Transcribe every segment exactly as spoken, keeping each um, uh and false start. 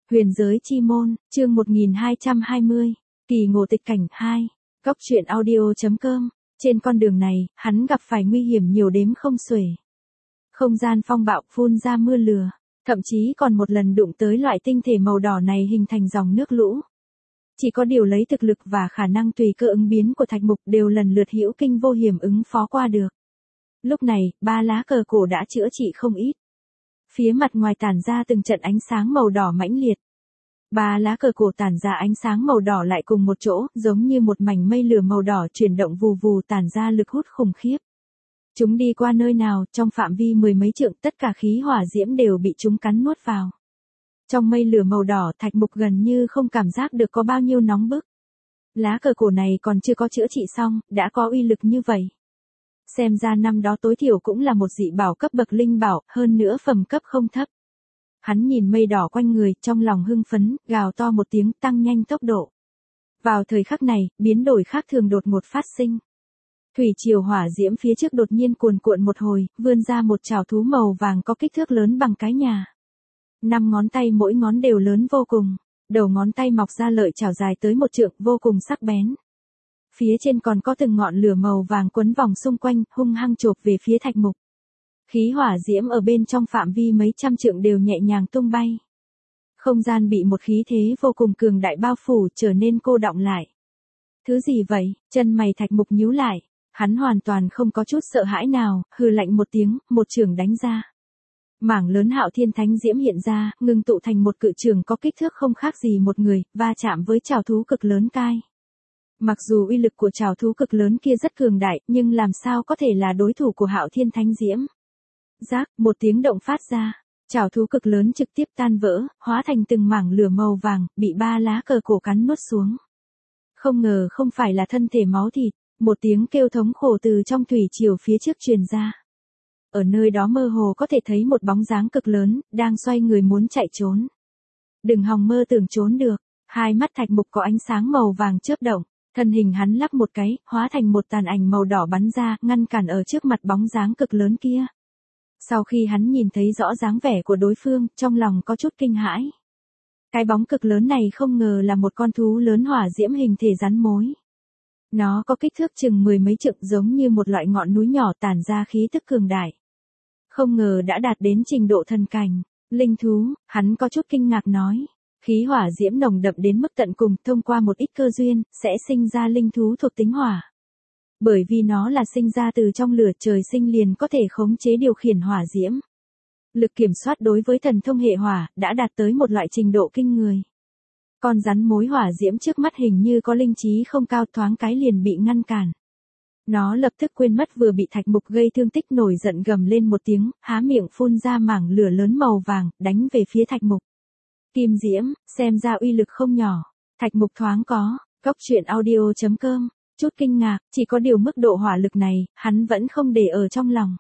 Huyền giới chi môn, chương một nghìn hai trăm hai mươi, kỳ ngộ tịch cảnh hai, góc truyện audio.com, trên con đường này, hắn gặp phải nguy hiểm nhiều đếm không xuể. Không gian phong bạo phun ra mưa lửa, thậm chí còn một lần đụng tới loại tinh thể màu đỏ này hình thành dòng nước lũ. Chỉ có điều lấy thực lực và khả năng tùy cơ ứng biến của Thạch Mục đều lần lượt hữu kinh vô hiểm ứng phó qua được. Lúc này, ba lá cờ cổ đã chữa trị không ít. Phía mặt ngoài tản ra từng trận ánh sáng màu đỏ mãnh liệt. Ba lá cờ cổ tản ra ánh sáng màu đỏ lại cùng một chỗ, giống như một mảnh mây lửa màu đỏ chuyển động vù vù tản ra lực hút khủng khiếp. Chúng đi qua nơi nào, trong phạm vi mười mấy trượng, tất cả khí hỏa diễm đều bị chúng cắn nuốt vào. Trong mây lửa màu đỏ, Thạch Mục gần như không cảm giác được có bao nhiêu nóng bức. Lá cờ cổ này còn chưa có chữa trị xong, đã có uy lực như vậy. Xem ra năm đó tối thiểu cũng là một dị bảo cấp bậc linh bảo, hơn nữa phẩm cấp không thấp. Hắn nhìn mây đỏ quanh người, trong lòng hưng phấn, gào to một tiếng, tăng nhanh tốc độ. Vào thời khắc này, biến đổi khác thường đột ngột phát sinh. Thủy triều hỏa diễm phía trước đột nhiên cuồn cuộn một hồi, vươn ra một trảo thú màu vàng có kích thước lớn bằng cái nhà. Năm ngón tay mỗi ngón đều lớn vô cùng, đầu ngón tay mọc ra lợi chảo dài tới một trượng, vô cùng sắc bén. Phía trên còn có từng ngọn lửa màu vàng quấn vòng xung quanh, hung hăng chộp về phía Thạch Mục. Khí hỏa diễm ở bên trong phạm vi mấy trăm trượng đều nhẹ nhàng tung bay. Không gian bị một khí thế vô cùng cường đại bao phủ, trở nên cô đọng lại. Thứ gì vậy? Chân mày Thạch Mục nhíu lại, hắn hoàn toàn không có chút sợ hãi nào, hừ lạnh một tiếng, một chưởng đánh ra. Mảng lớn Hạo Thiên Thánh Diễm hiện ra, ngưng tụ thành một cự chưởng có kích thước không khác gì một người, va chạm với trảo thú cực lớn cai. Mặc dù uy lực của trảo thú cực lớn kia rất cường đại, nhưng làm sao có thể là đối thủ của Hạo Thiên Thánh Diễm. Rác, một tiếng động phát ra, trảo thú cực lớn trực tiếp tan vỡ, hóa thành từng mảng lửa màu vàng, bị ba lá cờ cổ cắn nuốt xuống. Không ngờ không phải là thân thể máu thịt, một tiếng kêu thống khổ từ trong thủy triều phía trước truyền ra. Ở nơi đó mơ hồ có thể thấy một bóng dáng cực lớn, đang xoay người muốn chạy trốn. Đừng hòng mơ tưởng trốn được, hai mắt Thạch Mục có ánh sáng màu vàng chớp động, thân hình hắn lắc một cái, hóa thành một tàn ảnh màu đỏ bắn ra, ngăn cản ở trước mặt bóng dáng cực lớn kia. Sau khi hắn nhìn thấy rõ dáng vẻ của đối phương, trong lòng có chút kinh hãi. Cái bóng cực lớn này không ngờ là một con thú lớn hỏa diễm hình thể rắn mối. Nó có kích thước chừng mười mấy trượng, giống như một loại ngọn núi nhỏ tản ra khí tức cường đại. Không ngờ đã đạt đến trình độ thần cảnh, linh thú, hắn có chút kinh ngạc nói. Khí hỏa diễm nồng đậm đến mức tận cùng, thông qua một ít cơ duyên, sẽ sinh ra linh thú thuộc tính hỏa. Bởi vì nó là sinh ra từ trong lửa, trời sinh liền có thể khống chế điều khiển hỏa diễm. Lực kiểm soát đối với thần thông hệ hỏa, đã đạt tới một loại trình độ kinh người. Con rắn mối hỏa diễm trước mắt hình như có linh trí không cao, thoáng cái liền bị ngăn cản. Nó lập tức quên mất vừa bị Thạch Mục gây thương tích, nổi giận gầm lên một tiếng, há miệng phun ra mảng lửa lớn màu vàng, đánh về phía Thạch Mục. Kim diễm, xem ra uy lực không nhỏ. Thạch Mục thoáng có, góc truyện audio.com, chút kinh ngạc, chỉ có điều mức độ hỏa lực này, hắn vẫn không để ở trong lòng.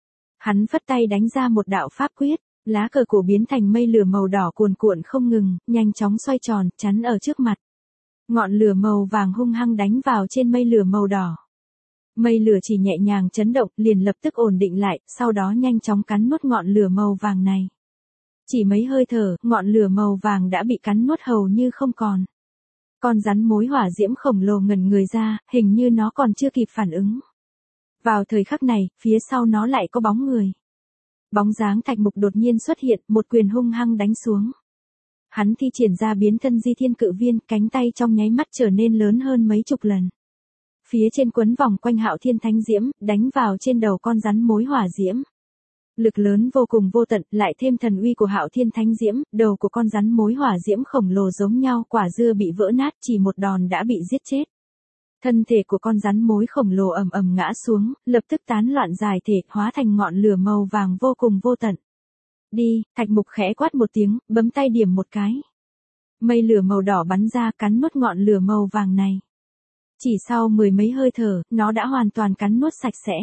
Hắn phất tay đánh ra một đạo pháp quyết, lá cờ cổ biến thành mây lửa màu đỏ cuồn cuộn không ngừng, nhanh chóng xoay tròn, chắn ở trước mặt. Ngọn lửa màu vàng hung hăng đánh vào trên mây lửa màu đỏ. Mây lửa chỉ nhẹ nhàng chấn động, liền lập tức ổn định lại, sau đó nhanh chóng cắn nuốt ngọn lửa màu vàng này. Chỉ mấy hơi thở, ngọn lửa màu vàng đã bị cắn nuốt hầu như không còn. Con rắn mối hỏa diễm khổng lồ ngẩn người ra, hình như nó còn chưa kịp phản ứng. Vào thời khắc này, phía sau nó lại có bóng người. Bóng dáng Thạch Mục đột nhiên xuất hiện, một quyền hung hăng đánh xuống. Hắn thi triển ra biến thân di thiên cự viên, cánh tay trong nháy mắt trở nên lớn hơn mấy chục lần. Phía trên quấn vòng quanh Hạo Thiên Thánh Diễm, đánh vào trên đầu con rắn mối hỏa diễm. Lực lớn vô cùng vô tận, lại thêm thần uy của Hạo Thiên Thánh Diễm, đầu của con rắn mối hỏa diễm khổng lồ giống nhau, quả dưa bị vỡ nát, chỉ một đòn đã bị giết chết. Thân thể của con rắn mối khổng lồ ầm ầm ngã xuống, lập tức tán loạn giải thể, hóa thành ngọn lửa màu vàng vô cùng vô tận. Đi, Thạch Mục khẽ quát một tiếng, bấm tay điểm một cái. Mây lửa màu đỏ bắn ra, cắn nuốt ngọn lửa màu vàng này. Chỉ sau mười mấy hơi thở, nó đã hoàn toàn cắn nuốt sạch sẽ.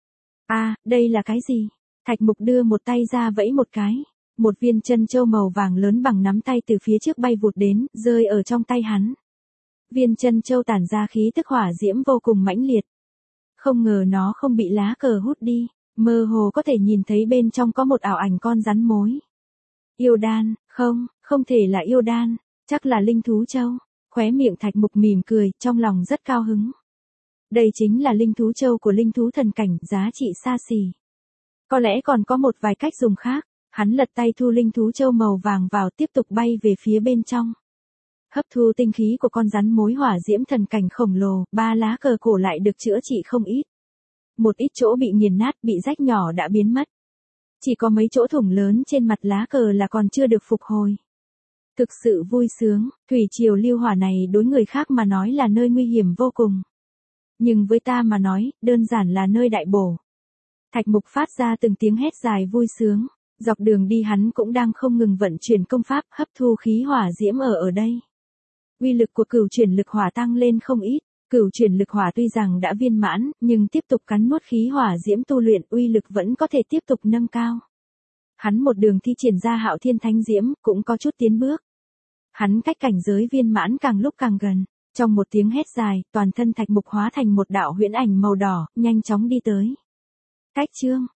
A, à, đây là cái gì? Thạch Mục đưa một tay ra vẫy một cái. Một viên chân châu màu vàng lớn bằng nắm tay từ phía trước bay vụt đến, rơi ở trong tay hắn. Viên chân châu tản ra khí tức hỏa diễm vô cùng mãnh liệt. Không ngờ nó không bị lá cờ hút đi, mơ hồ có thể nhìn thấy bên trong có một ảo ảnh con rắn mối. Yêu đan, không, không thể là yêu đan, chắc là linh thú châu. Khóe miệng Thạch Mục mỉm cười, trong lòng rất cao hứng. Đây chính là linh thú châu của linh thú thần cảnh, giá trị xa xỉ. Có lẽ còn có một vài cách dùng khác. Hắn lật tay thu linh thú châu màu vàng vào, tiếp tục bay về phía bên trong. Hấp thu tinh khí của con rắn mối hỏa diễm thần cảnh khổng lồ, ba lá cờ cổ lại được chữa trị không ít. Một ít chỗ bị nghiền nát, bị rách nhỏ đã biến mất. Chỉ có mấy chỗ thủng lớn trên mặt lá cờ là còn chưa được phục hồi. Thực sự vui sướng, thủy triều lưu hỏa này đối người khác mà nói là nơi nguy hiểm vô cùng. Nhưng với ta mà nói, đơn giản là nơi đại bổ. Thạch Mục phát ra từng tiếng hét dài vui sướng. Dọc đường đi hắn cũng đang không ngừng vận chuyển công pháp, hấp thu khí hỏa diễm ở ở đây. Uy lực của cửu chuyển lực hỏa tăng lên không ít. Cửu chuyển lực hỏa tuy rằng đã viên mãn, nhưng tiếp tục cắn nuốt khí hỏa diễm tu luyện, uy lực vẫn có thể tiếp tục nâng cao. Hắn một đường thi triển ra Hạo Thiên Thánh Diễm, cũng có chút tiến bước. Hắn cách cảnh giới viên mãn càng lúc càng gần. Trong một tiếng hét dài, toàn thân Thạch Mục hóa thành một đạo huyễn ảnh màu đỏ, nhanh chóng đi tới. Cách chương